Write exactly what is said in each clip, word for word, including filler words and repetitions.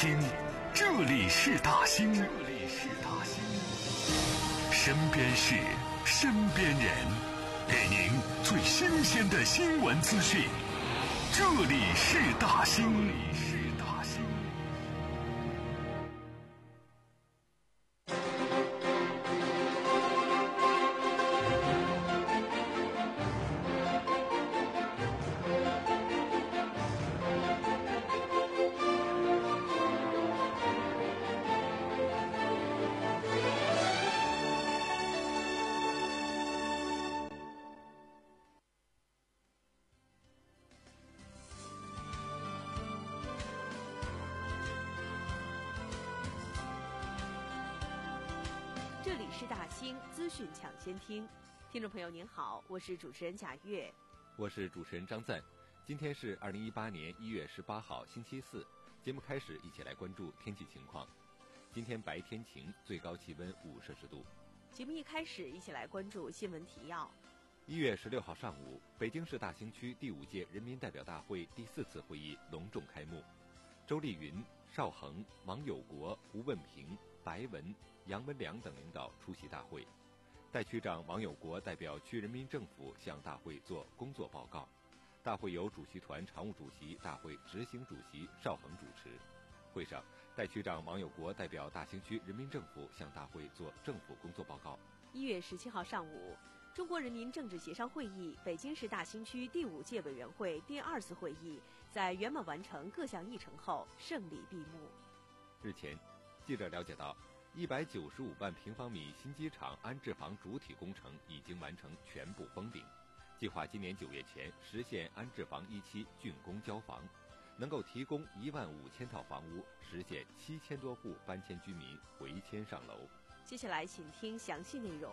兴，这里是大兴，这里是大兴，身边事，身边人，给您最新鲜的新闻资讯。这里是大兴，这里是大兴。 这里是大兴资讯抢先听，听众朋友您好，我是主持人贾月， 我是主持人张赞。今天是二零一八年一月十八号星期四，节目开始，一起来关注天气情况。今天白天晴，最高气温五摄氏度。 节目一开始，一起来关注新闻提要。 一月十六号上午，北京市大兴区第五届人民代表大会第四次会议隆重开幕。周丽云、邵恒、王友国、吴问平、白文、杨文良等领导出席大会。代区长王友国代表区人民政府向大会作工作报告。大会由主席团常务主席、大会执行主席邵恒主持。会上，代区长王友国代表大兴区人民政府向大会作政府工作报告。 一月十七号上午，中国人民政治协商会议北京市大兴区第五届委员会第二次会议在圆满完成各项议程后胜利闭幕。 日前，记者了解到，一百九十五万平方米新机场安置房主体工程已经完成全部封顶，计划今年九月前实现安置房一期竣工交房，能够提供一万五千套房屋，实现七千多户搬迁居民回迁上楼。 接下来，请听详细内容。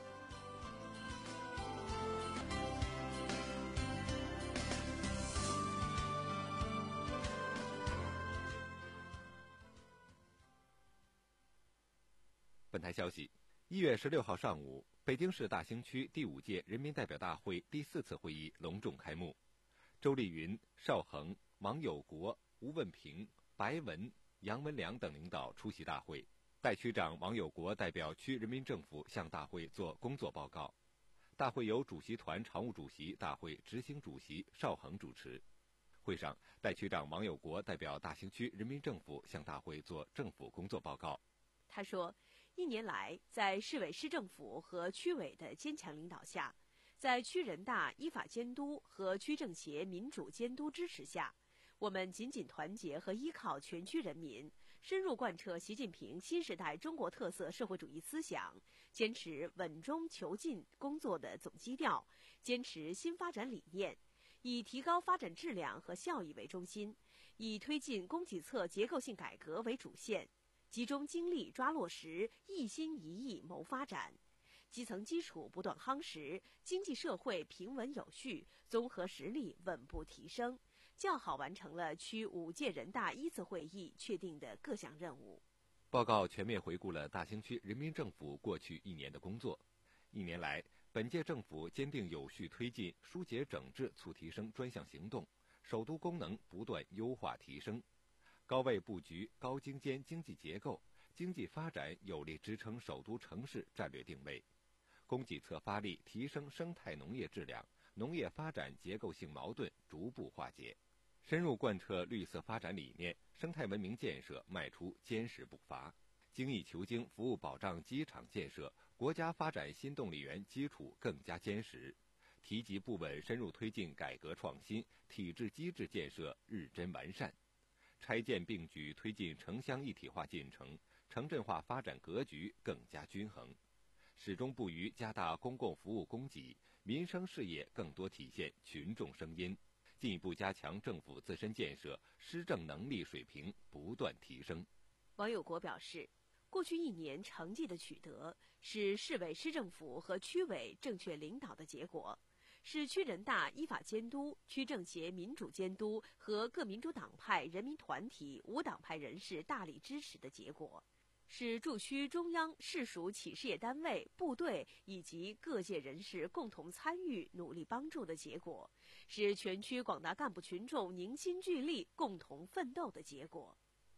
本台消息，一月十六号上午，北京市大兴区第五届人民代表大会第四次会议隆重开幕。周丽云、邵恒、王友国、吴问平、白文、杨文良等领导出席大会。代区长王友国代表区人民政府向大会作工作报告。大会由主席团常务主席、大会执行主席邵恒主持。会上，代区长王友国代表大兴区人民政府向大会作政府工作报告。 他说，一年来，在市委市政府和区委的坚强领导下，在区人大依法监督和区政协民主监督支持下，我们紧紧团结和依靠全区人民，深入贯彻习近平新时代中国特色社会主义思想，坚持稳中求进工作的总基调，坚持新发展理念，以提高发展质量和效益为中心，以推进供给侧结构性改革为主线，集中精力抓落实一心一意谋发展，基层基础不断夯实，经济社会平稳有序，综合实力稳步提升，较好完成了区五届人大一次会议确定的各项任务。 报告全面回顾了大兴区人民政府过去一年的工作。一年来，本届政府坚定有序推进疏解整治促提升专项行动，首都功能不断优化提升，高位布局高精尖经济结构，经济发展有力支撑首都城市战略定位，供给侧发力提升生态农业质量，农业发展结构性矛盾逐步化解，深入贯彻绿色发展理念，生态文明建设迈出坚实步伐，精益求精服务保障机场建设，国家发展新动力源基础更加坚实，提及不稳深入推进改革创新，体制机制建设日臻完善，拆建并举推进城乡一体化进程，城镇化发展格局更加均衡，始终不渝加大公共服务供给，民生事业更多体现群众声音，进一步加强政府自身建设，施政能力水平不断提升。 王友国表示，过去一年成绩的取得是市委市政府和区委正确领导的结果，是区人大依法监督、区政协民主监督和各民主党派人民团体无党派人士大力支持的结果，是驻区中央市属企事业单位、部队以及各界人士共同参与、努力帮助的结果，是全区广大干部群众凝心聚力、共同奋斗的结果。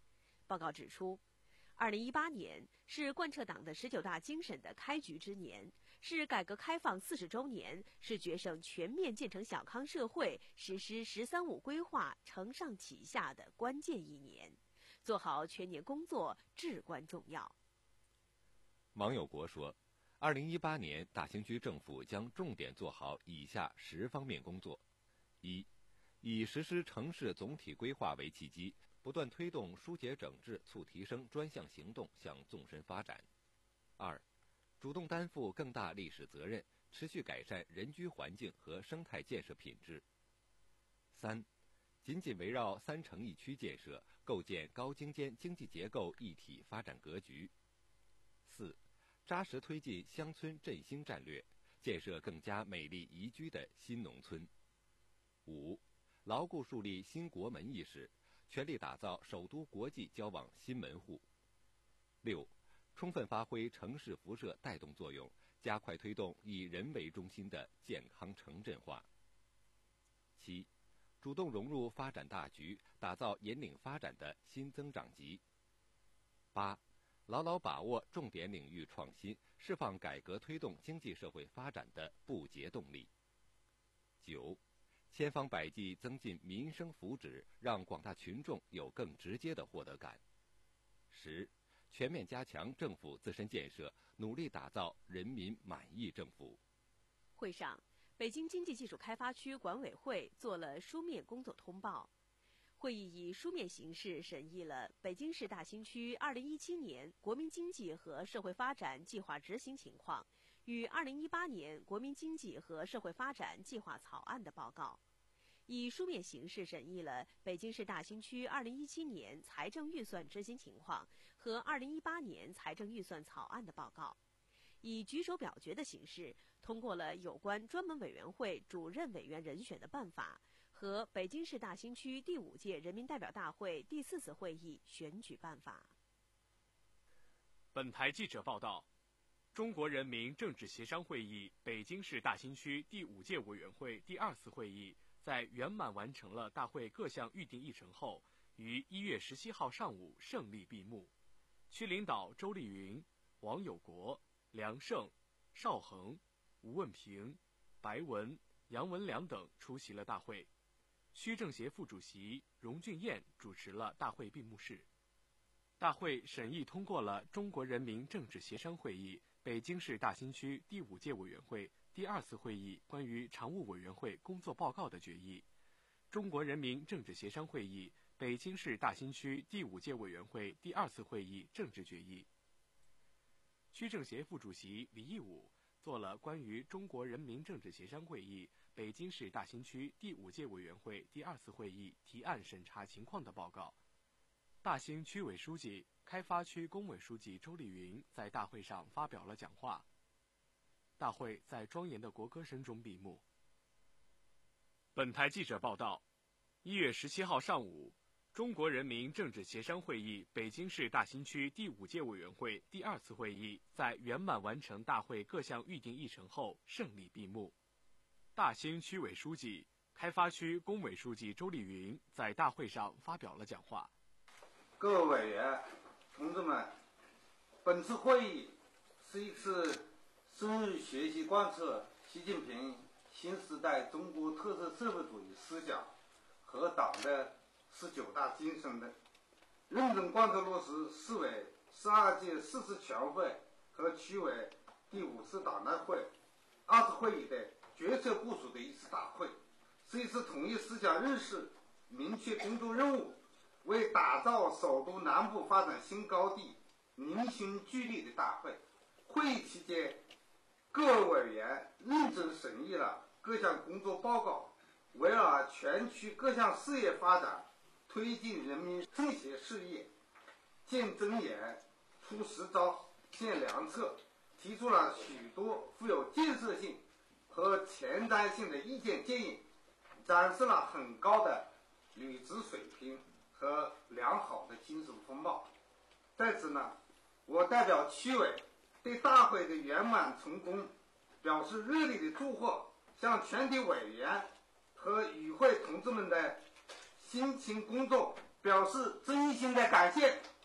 报告指出，二零一八年是贯彻党的十九大精神的开局之年，是改革开放四十周年，是决胜全面建成小康社会、实施“十三五”规划承上启下的关键一年，做好全年工作至关重要。 王友国说，二零一八年大兴区政府将重点做好以下十方面工作：一、以实施城市总体规划为契机，不断推动疏解整治、促提升专项行动向纵深发展；二、主动担负更大历史责任，持续改善人居环境和生态建设品质；三、紧紧围绕三城一区建设，构建高精尖经济结构一体发展格局；四、扎实推进乡村振兴战略，建设更加美丽宜居的新农村；五、牢固树立新国门意识，全力打造首都国际交往新门户；六、充分发挥城市辐射带动作用，加快推动以人为中心的健康城镇化；七、主动融入发展大局，打造引领发展的新增长极；八、牢牢把握重点领域创新，释放改革推动经济社会发展的不竭动力；九、千方百计增进民生福祉，让广大群众有更直接的获得感；十、全面加强政府自身建设，努力打造人民满意政府。 会上，北京经济技术开发区管委会做了书面工作通报。会议以书面形式审议了北京市大兴区二零一七年国民经济和社会发展计划执行情况与二零一八年国民经济和社会发展计划草案的报告，以书面形式审议了北京市大兴区二零一七年财政预算执行情况和二零一八年财政预算草案的报告，以举手表决的形式通过了有关专门委员会主任委员人选的办法和北京市大兴区第五届人民代表大会第四次会议选举办法。 本台记者报道，中国人民政治协商会议北京市大兴区第五届委员会第二次会议在圆满完成了大会各项预定议程后，于一月十七号上午胜利闭幕。区领导周丽云、王友国、梁胜、邵恒、吴问平、白文、杨文良等出席了大会。区政协副主席荣俊彦主持了大会闭幕式。大会审议通过了中国人民政治协商会议北京市大兴区第五届委员会第二次会议关于常务委员会工作报告的决议，中国人民政治协商会议北京市大兴区第五届委员会第二次会议政治决议。区政协副主席李义武做了关于中国人民政治协商会议北京市大兴区第五届委员会第二次会议提案审查情况的报告。大兴区委书记、开发区工委书记周丽云在大会上发表了讲话。大会在庄严的国歌声中闭幕。本台记者报道，一月十七号上午，中国人民政治协商会议北京市大兴区第五届委员会第二次会议在圆满完成大会各项预定议程后胜利闭幕。大兴区委书记、开发区工委书记周丽云在大会上发表了讲话。 各位委员、同志们，本次会议是一次深入学习贯彻习近平新时代中国特色社会主义思想和党的十九大精神的认真贯彻落实市委十二届四次全会和区委第五次党代会二次会议的决策部署的一次大会，是一次统一思想认识、明确工作任务，为打造首都南部发展新高地凝心聚力的大会。会议期间，各位委员认真审议了各项工作报告，围绕全区各项事业发展，推进人民政协事业，见真言、出实招、献良策，提出了许多富有建设性和前瞻性的意见建议，展示了很高的履职水平和良好的精神风貌。在此呢，我代表区委对大会的圆满成功表示热烈的祝贺，向全体委员和与会同志们的辛勤工作表示真心的感谢。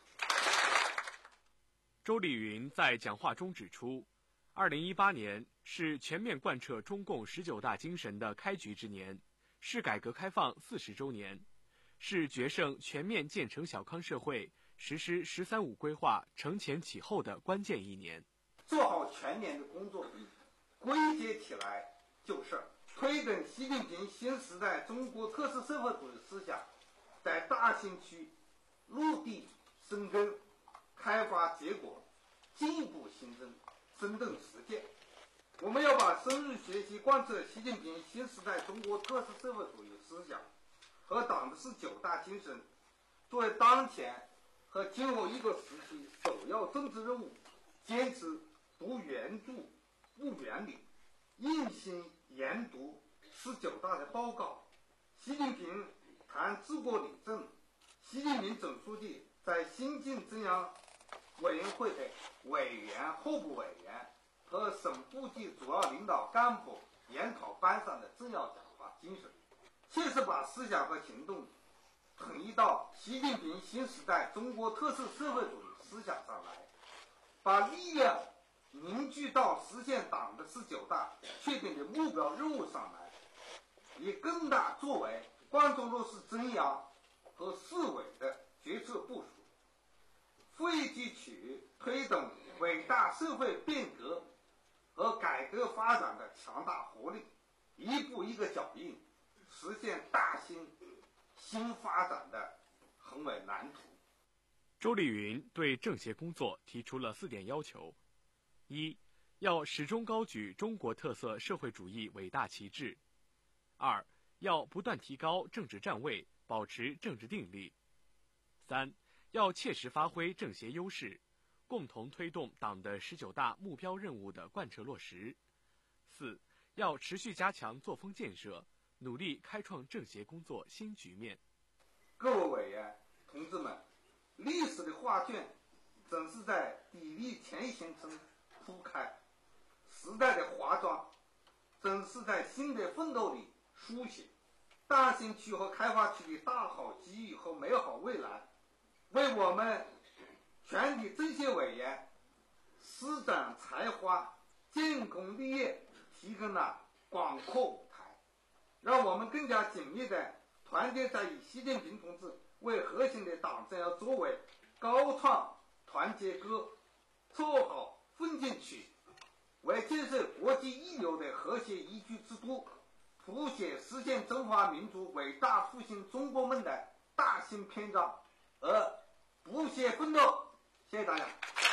周丽云在讲话中指出，二零一八年是全面贯彻中共十九大精神的开局之年，是改革开放四十周年，是决胜全面建成小康社会、实施“十三五”规划承前启后的关键一年。 做好全年的工作，归结起来就是推动习近平新时代中国特色社会主义思想在大兴区落地生根、开发结果，进一步形成生动实践。我们要把深入学习贯彻习近平新时代中国特色社会主义思想和党的十九大精神作为当前和今后一个时期首要政治任务，坚持读原著不原理，用心研读十九大的报告。习近平谈治国理政，习近平总书记在新晋中央委员会的委员、候补委员和省部级主要领导干部研讨班上的重要讲话精神，切实把思想和行动统一到习近平新时代中国特色社会主义思想上来，把力量凝聚到实现党的十九大确定的目标任务上来，以更大作为贯彻落实中央和市委的决策部署，汇集起推动伟大社会变革和改革发展的强大活力，一步一个脚印，实现大兴新发展的宏伟蓝图。 周丽云对政协工作提出了四点要求：一、要始终高举中国特色社会主义伟大旗帜；二、要不断提高政治站位，保持政治定力；三、要切实发挥政协优势，共同推动党的十九大目标任务的贯彻落实；四、要持续加强作风建设，努力开创政协工作新局面。 各位委员同志们，历史的画卷总是在砥砺前行中铺开，时代的华章总是在新的奋斗里书写。大兴区和开发区的大好机遇和美好未来，为我们全体政协委员施展才华、建功立业提供了广阔舞台，让我们更加紧密地团结在以习近平同志为核心的党中央作为，高唱团结歌，做好奋进曲，为建设国际一流的和谐宜居之都，谱写实现中华民族伟大复兴中国梦的大新篇章而不懈奋斗。谢谢大家。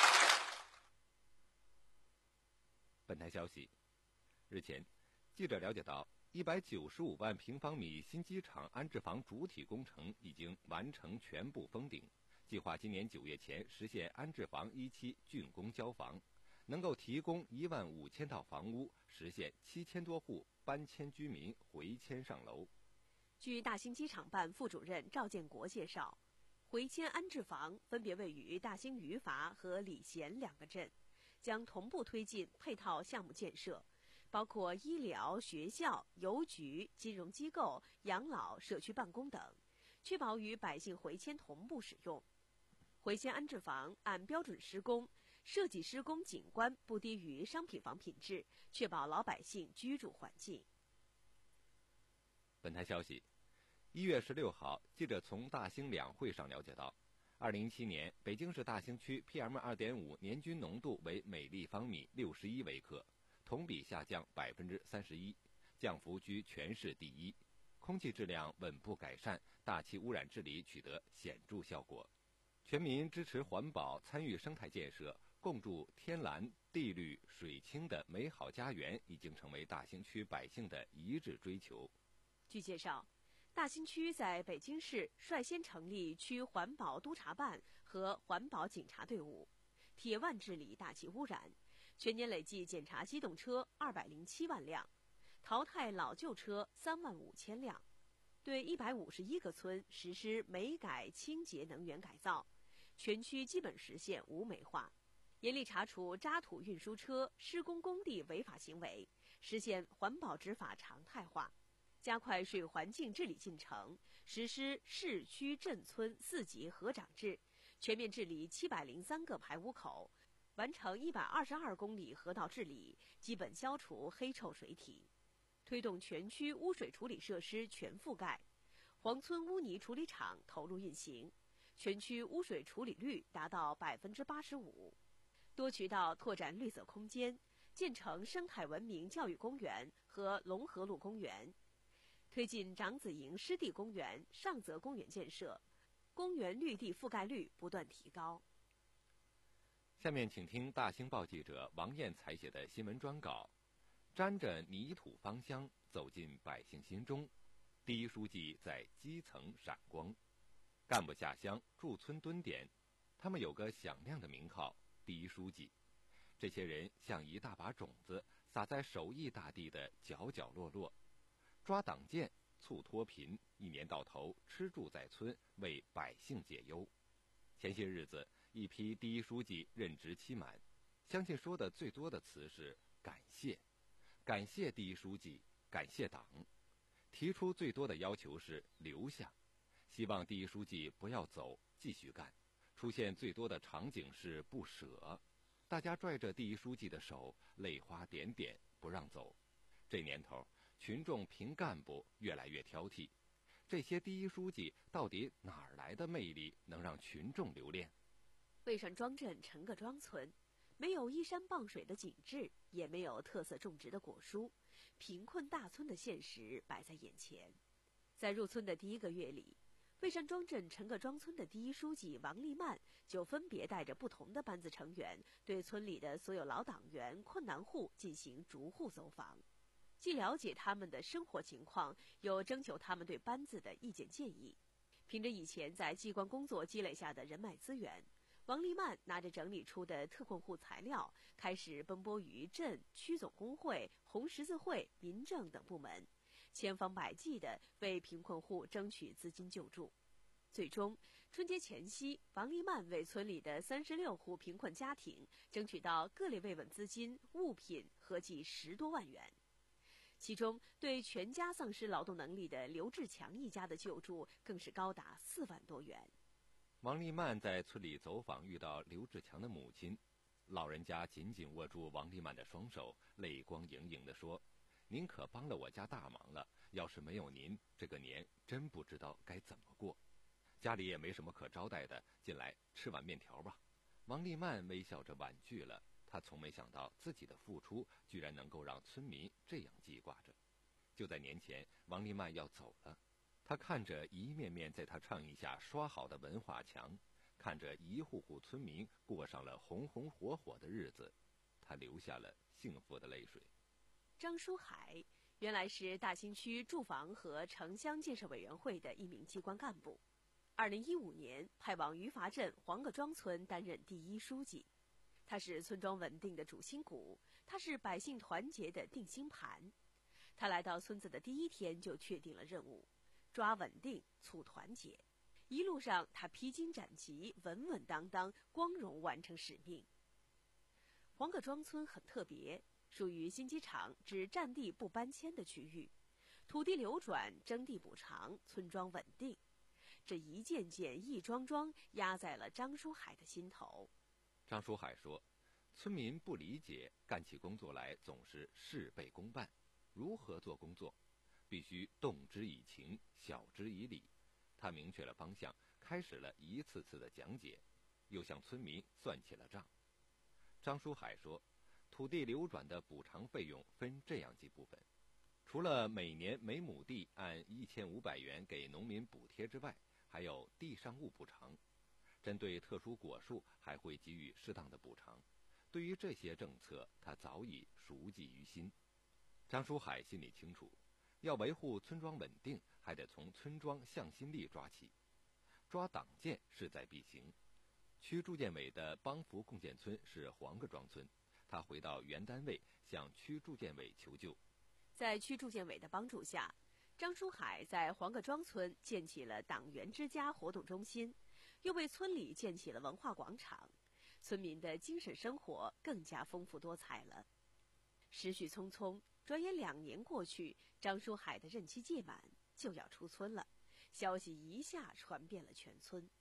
本台消息，日前，记者了解到，一百九十五万平方米新机场安置房主体工程已经完成全部封顶，计划今年九月前实现安置房一期竣工交房，能够提供一万五千套房屋，实现七千多户搬迁居民回迁上楼。 据大兴机场办副主任赵建国介绍，回迁安置房分别位于大兴余阀和礼贤两个镇，将同步推进配套项目建设，包括医疗、学校、邮局、金融机构、养老、社区办公等，确保与百姓回迁同步使用。回迁安置房按标准施工，设计施工景观不低于商品房品质，确保老百姓居住环境。 本台消息，一月十六号，记者从大兴两会上了解到，二零一七年北京市大兴区 P M 二点五 年均浓度为每立方米六十一微克，同比下降百分之三十一，降幅居全市第一，空气质量稳步改善，大气污染治理取得显著效果。全民支持环保，参与生态建设，共筑天蓝、地绿、水清的美好家园，已经成为大兴区百姓的一致追求。 据介绍，大兴区在北京市率先成立区环保督察办和环保警察队伍，铁腕治理大气污染，全年累计检查机动车二百零七万辆，淘汰老旧车三万五千辆，对一百五十一个村实施煤改清洁能源改造，全区基本实现无煤化，严厉查处渣土运输车施工工地违法行为，实现环保执法常态化，加快水环境治理进程，实施市区镇村四级合长制，全面治理七百零三个排污口， 完成一百二十二公里河道治理，基本消除黑臭水体，推动全区污水处理设施全覆盖，黄村污泥处理厂投入运行，全区污水处理率达到百分之八十五。多渠道拓展绿色空间，建成生态文明教育公园和龙河路公园，推进长子营湿地公园、上泽公园建设，公园绿地覆盖率不断提高。 下面请听大兴报记者王燕采写的新闻专稿，沾着泥土芳香，走进百姓心中。第一书记在基层闪光，干部下乡驻村蹲点，他们有个响亮的名号——第一书记。这些人像一大把种子，撒在首义大地的角角落落，抓党建，促脱贫，一年到头吃住在村，为百姓解忧。前些日子，一批第一书记任职期满，相信说的最多的词是感谢，感谢第一书记，感谢党。提出最多的要求是留下，希望第一书记不要走，继续干。出现最多的场景是不舍，大家拽着第一书记的手，泪花点点，不让走。这年头，群众评干部越来越挑剔，这些第一书记到底哪儿来的魅力，能让群众留恋？ 蔚山庄镇陈各庄村，没有依山傍水的景致，也没有特色种植的果蔬，贫困大村的现实摆在眼前。在入村的第一个月里，蔚山庄镇陈各庄村的第一书记王立曼就分别带着不同的班子成员，对村里的所有老党员、困难户进行逐户走访，既了解他们的生活情况，又征求他们对班子的意见建议。凭着以前在机关工作积累下的人脉资源，王立曼拿着整理出的特困户材料，开始奔波于镇、区总工会、红十字会、民政等部门，千方百计地为贫困户争取资金救助。最终，春节前夕，王立曼为村里的三十六户贫困家庭争取到各类慰问资金、物品合计十多万元。其中，对全家丧失劳动能力的刘志强一家的救助更是高达四万多元。 王立曼在村里走访，遇到刘志强的母亲，老人家紧紧握住王立曼的双手，泪光盈盈地说：“您可帮了我家大忙了，要是没有您，这个年真不知道该怎么过。家里也没什么可招待的，进来吃碗面条吧。”王立曼微笑着婉拒了，他从没想到自己的付出居然能够让村民这样记挂着。就在年前，王立曼要走了，他看着一面面在他倡议下刷好的文化墙，看着一户户村民过上了红红火火的日子，他流下了幸福的泪水。 张书海原来是大兴区住房和城乡建设委员会的一名机关干部，二零一五年派往余伐镇黄各庄村担任第一书记。他是村庄稳定的主心骨，他是百姓团结的定心盘。他来到村子的第一天就确定了任务，抓稳定，促团结。一路上，他披荆斩棘，稳稳当当，光荣完成使命。黄各庄村很特别，属于新机场指占地不搬迁的区域，土地流转、征地补偿，村庄稳定。这一件件、一桩桩压在了张书海的心头。 张书海说，村民不理解，干起工作来总是事倍功半。如何做工作？必须动之以情，晓之以理。他明确了方向，开始了一次次的讲解，又向村民算起了账。张书海说，土地流转的补偿费用分这样几部分，除了每年每亩地按一千五百元给农民补贴之外，还有地上物补偿。针对特殊果树，还会给予适当的补偿。对于这些政策，他早已熟记于心。张书海心里清楚，要维护村庄稳定，还得从村庄向心力抓起。抓党建势在必行。区住建委的帮扶共建村是黄各庄村，他回到原单位向区住建委求救。 在区住建委的帮助下，张书海在黄各庄村建起了党员之家活动中心，又为村里建起了文化广场，村民的精神生活更加丰富多彩了。时序匆匆，转眼两年过去，张书海的任期届满，就要出村了。消息一下传遍了全村，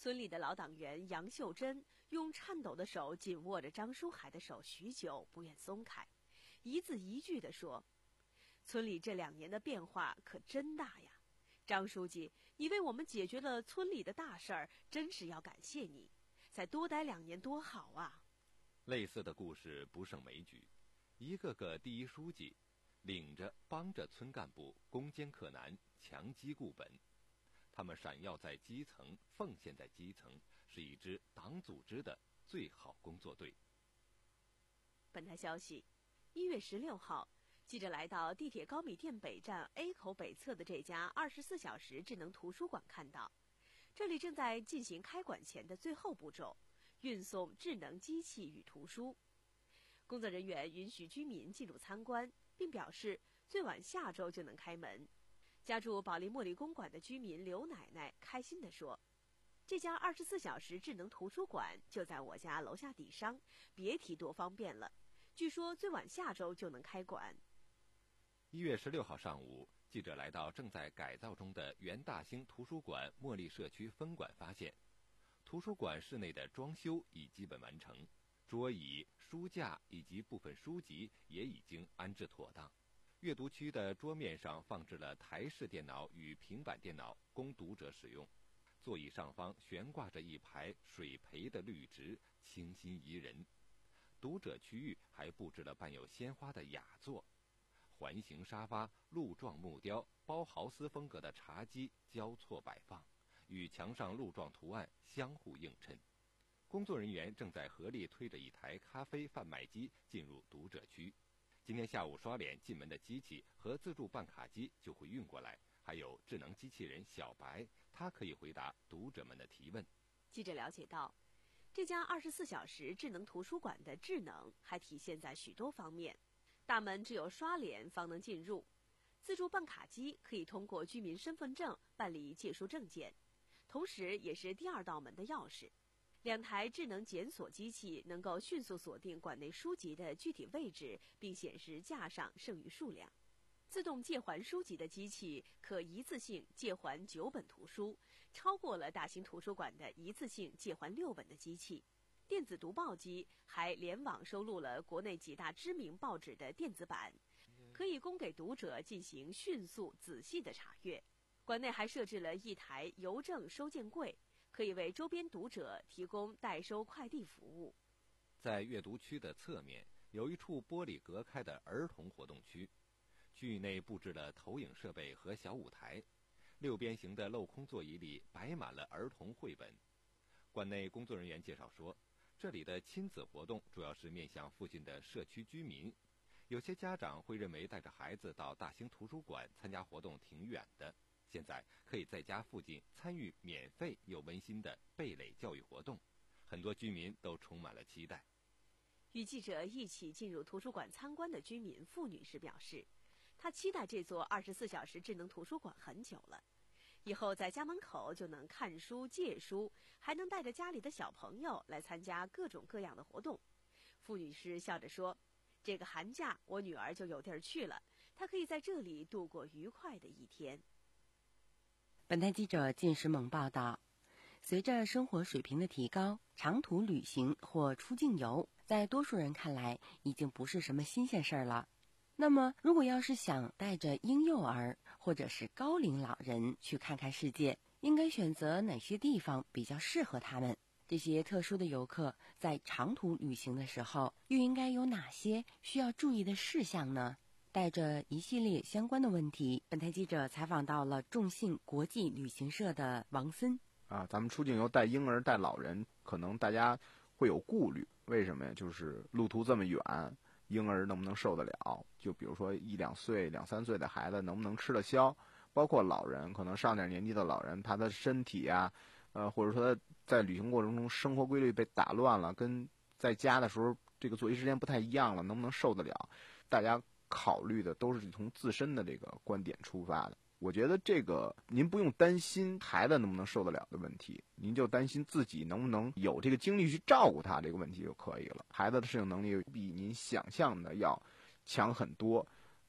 村里的老党员杨秀珍用颤抖的手紧握着张书海的手许久，不愿松开，一字一句地说：“村里这两年的变化可真大呀！张书记，你为我们解决了村里的大事儿，真是要感谢你。再多待两年多好啊！” 类似的故事不胜枚举，一个个第一书记领着帮着村干部攻坚克难，强基固本。他们闪耀在基层，奉献在基层，是一支党组织的最好工作队。 本台消息，一月十六号，记者来到地铁高米店北站 A 口北侧的这家二十四小时智能图书馆，看到这里正在进行开馆前的最后步骤，运送智能机器与图书。工作人员允许居民进入参观，并表示最晚下周就能开门。家住保利茉莉公馆的居民刘奶奶开心地说：“这家二十四小时智能图书馆就在我家楼下底商，别提多方便了。据说最晚下周就能开馆。” 一月十六号上午，记者来到正在改造中的原大兴图书馆茉莉社区分馆，发现图书馆室内的装修已基本完成，桌椅、书架以及部分书籍也已经安置妥当。阅读区的桌面上放置了台式电脑与平板电脑，供读者使用。座椅上方悬挂着一排水培的绿植，清新宜人。读者区域还布置了伴有鲜花的雅座，环形沙发、鹿状木雕、包豪斯风格的茶几交错摆放，与墙上鹿状图案相互映衬。工作人员正在合力推着一台咖啡贩卖机进入读者区。今天下午刷脸进门的机器和自助办卡机就会运过来，还有智能机器人小白，它可以回答读者们的提问。 记者了解到，这家二十四小时智能图书馆的智能还体现在许多方面。大门只有刷脸方能进入，自助办卡机可以通过居民身份证办理借书证件，同时也是第二道门的钥匙。两台智能检索机器能够迅速锁定馆内书籍的具体位置，并显示架上剩余数量。自动借还书籍的机器可一次性借还九本图书，超过了大兴图书馆的一次性借还六本的机器。电子读报机还联网收录了国内几大知名报纸的电子版，可以供给读者进行迅速仔细的查阅。馆内还设置了一台邮政收件柜，可以为周边读者提供代收快递服务。 在阅读区的侧面有一处玻璃隔开的儿童活动区，区域内布置了投影设备和小舞台，六边形的镂空座椅里摆满了儿童绘本。馆内工作人员介绍说，这里的亲子活动主要是面向附近的社区居民，有些家长会认为带着孩子到大兴图书馆参加活动挺远的，现在可以在家附近参与免费又温馨的蓓蕾教育活动，很多居民都充满了期待。 与记者一起进入图书馆参观的居民付女士表示，她期待这座二十四小时智能图书馆很久了，以后在家门口就能看书借书，还能带着家里的小朋友来参加各种各样的活动。付女士笑着说，这个寒假我女儿就有地儿去了，她可以在这里度过愉快的一天。 本台记者靳时猛报道，随着生活水平的提高，长途旅行或出境游在多数人看来已经不是什么新鲜事儿了。那么如果要是想带着婴幼儿或者是高龄老人去看看世界，应该选择哪些地方比较适合他们？这些特殊的游客在长途旅行的时候又应该有哪些需要注意的事项呢？带着一系列相关的问题，本台记者采访到了众信国际旅行社的王森。 啊，咱们出境游带婴儿带老人，可能大家会有顾虑，为什么呀？就是路途这么远，婴儿能不能受得了？就比如说一两岁、两三岁的孩子能不能吃得消？包括老人，可能上点年纪的老人，他的身体啊，呃，或者说在旅行过程中生活规律被打乱了，跟在家的时候这个作息时间不太一样了，能不能受得了？大家考虑的都是从自身的这个观点出发的。我觉得这个您不用担心孩子能不能受得了的问题，您就担心自己能不能有这个精力去照顾他这个问题就可以了。孩子的适应能力比您想象的要强很多，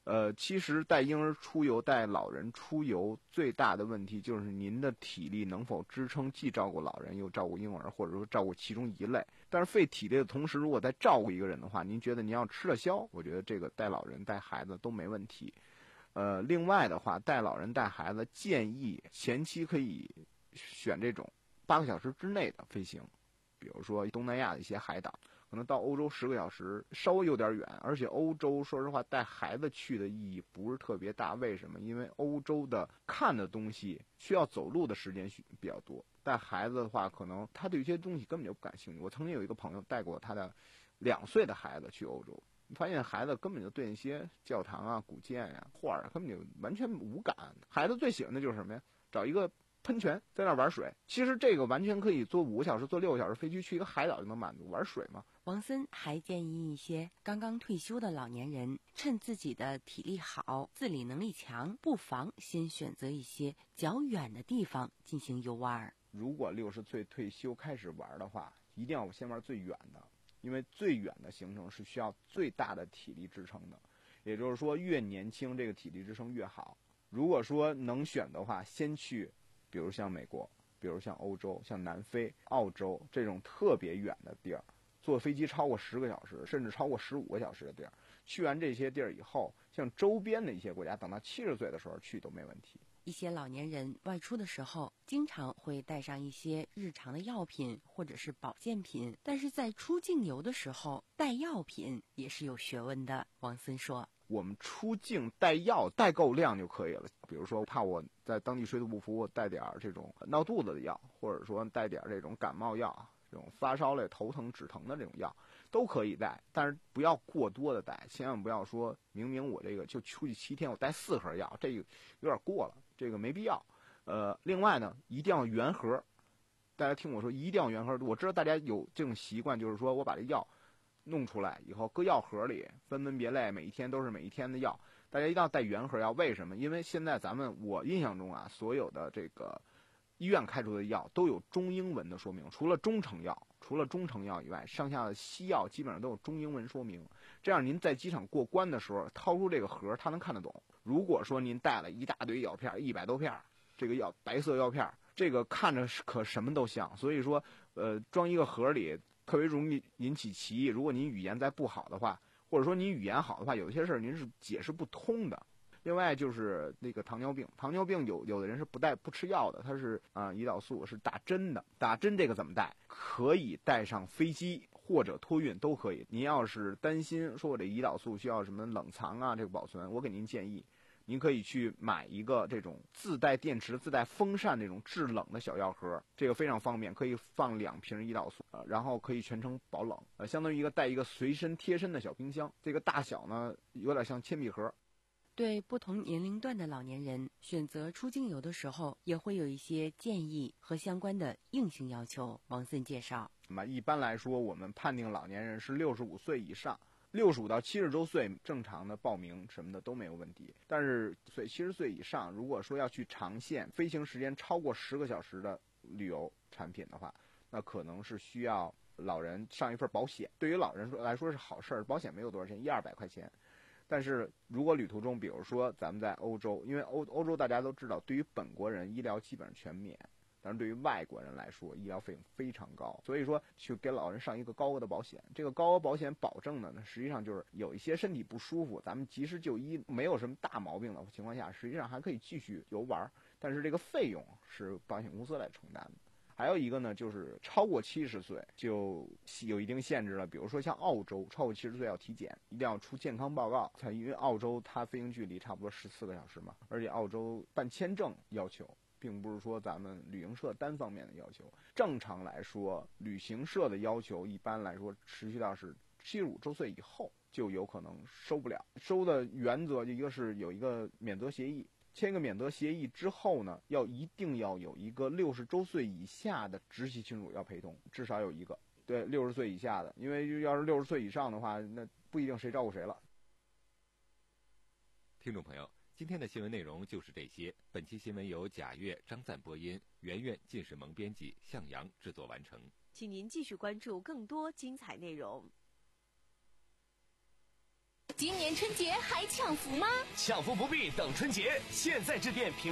呃，其实带婴儿出游、带老人出游最大的问题就是您的体力能否支撑既照顾老人又照顾婴儿，或者说照顾其中一类。但是费体力的同时，如果再照顾一个人的话，您觉得您要吃得消，我觉得这个带老人带孩子都没问题。呃，另外的话，带老人带孩子建议前期可以选这种八个小时之内的飞行，比如说东南亚的一些海岛。可能到欧洲十个小时稍微有点远，而且欧洲说实话带孩子去的意义不是特别大。为什么？因为欧洲的看的东西需要走路的时间比较多，带孩子的话可能他对一些东西根本就不感兴趣。我曾经有一个朋友带过他的两岁的孩子去欧洲，发现孩子根本就对那些教堂啊、古建呀、啊、画啊根本就完全无感。孩子最喜欢的就是什么呀？找一个喷泉在那儿玩水。其实这个完全可以坐五个小时、坐六个小时飞机去一个海岛就能满足，玩水嘛。 王森还建议一些刚刚退休的老年人，趁自己的体力好、自理能力强，不妨先选择一些较远的地方进行游玩。 如果六十岁退休开始玩的话，一定要先玩最远的，因为最远的行程是需要最大的体力支撑的。也就是说，越年轻这个体力支撑越好。如果说能选的话，先去比如像美国，比如像欧洲、像南非、澳洲这种特别远的地儿，坐飞机超过十个小时，甚至超过十五个小时的地儿，去完这些地儿以后，像周边的一些国家，等到七十岁的时候去都没问题。 一些老年人外出的时候，经常会带上一些日常的药品或者是保健品，但是在出境游的时候，带药品也是有学问的。王森说， 我们出境带药带够量就可以了。比如说怕我在当地水土不服，我带点这种闹肚子的药，或者说带点这种感冒药，这种发烧类头疼止疼的这种药都可以带，但是不要过多的带，千万不要说明明我这个就出去七天我带四盒药，这个有点过了，这个没必要。呃，另外呢，一定要原盒。大家听我说，一定要原盒。我知道大家有这种习惯，就是说我把这药弄出来以后搁药盒里，分门别类，每一天都是每一天的药。大家一定要带原盒药，为什么？因为现在咱们我印象中啊，所有的这个医院开出的药都有中英文的说明，除了中成药，除了中成药以外，上下的西药基本上都有中英文说明。这样您在机场过关的时候，掏出这个盒，他能看得懂。如果说您带了一大堆药片，一百多片，这个药白色药片，这个看着可什么都像，所以说，呃，装一个盒里特别容易引起歧义。如果您语言再不好的话，或者说您语言好的话，有些事儿您是解释不通的。另外就是那个糖尿病，糖尿病有有的人是不带不吃药的，他是啊、呃、胰岛素是打针的，打针这个怎么带？可以带上飞机或者托运都可以。您要是担心说我这胰岛素需要什么冷藏啊，这个保存，我给您建议，您可以去买一个这种自带电池、自带风扇这种制冷的小药盒，这个非常方便，可以放两瓶胰岛素，呃，然后可以全程保冷，呃，相当于一个带一个随身贴身的小冰箱。这个大小呢，有点像铅笔盒。 对不同年龄段的老年人选择出境游的时候，也会有一些建议和相关的硬性要求。王森介绍， 那么一般来说，我们判定老年人是六十五岁以上。六十五到七十周岁正常的报名什么的都没有问题，但是岁七十岁以上，如果说要去长线飞行时间超过十个小时的旅游产品的话，那可能是需要老人上一份保险。对于老人来说是好事儿，保险没有多少钱，一二百块钱。但是如果旅途中，比如说咱们在欧洲，因为欧欧洲大家都知道，对于本国人医疗基本上全免。但是对于外国人来说，医疗费用非常高，所以说去给老人上一个高额的保险。这个高额保险保证的呢，实际上就是有一些身体不舒服，咱们及时就医，没有什么大毛病的情况下，实际上还可以继续游玩，但是这个费用是保险公司来承担的。还有一个呢，就是超过七十岁就有一定限制了，比如说像澳洲，超过七十岁要体检，一定要出健康报告。它因为澳洲它飞行距离差不多十四个小时嘛，而且澳洲办签证要求，并不是说咱们旅行社单方面的要求。正常来说，旅行社的要求一般来说持续到是七十五周岁以后就有可能收不了。收的原则一个是有一个免责协议，签一个免责协议之后呢，要一定要有一个六十周岁以下的直系亲属要陪同，至少有一个。对，六十岁以下的，因为要是六十岁以上的话，那不一定谁照顾谁了。 听众朋友，今天的新闻内容就是这些。本期新闻由贾越、张赞播音，圆圆、靳世萌编辑，向阳制作完成。 请您继续关注更多精彩内容。 今年春节还抢福吗？ 抢福不必等春节，现在致电平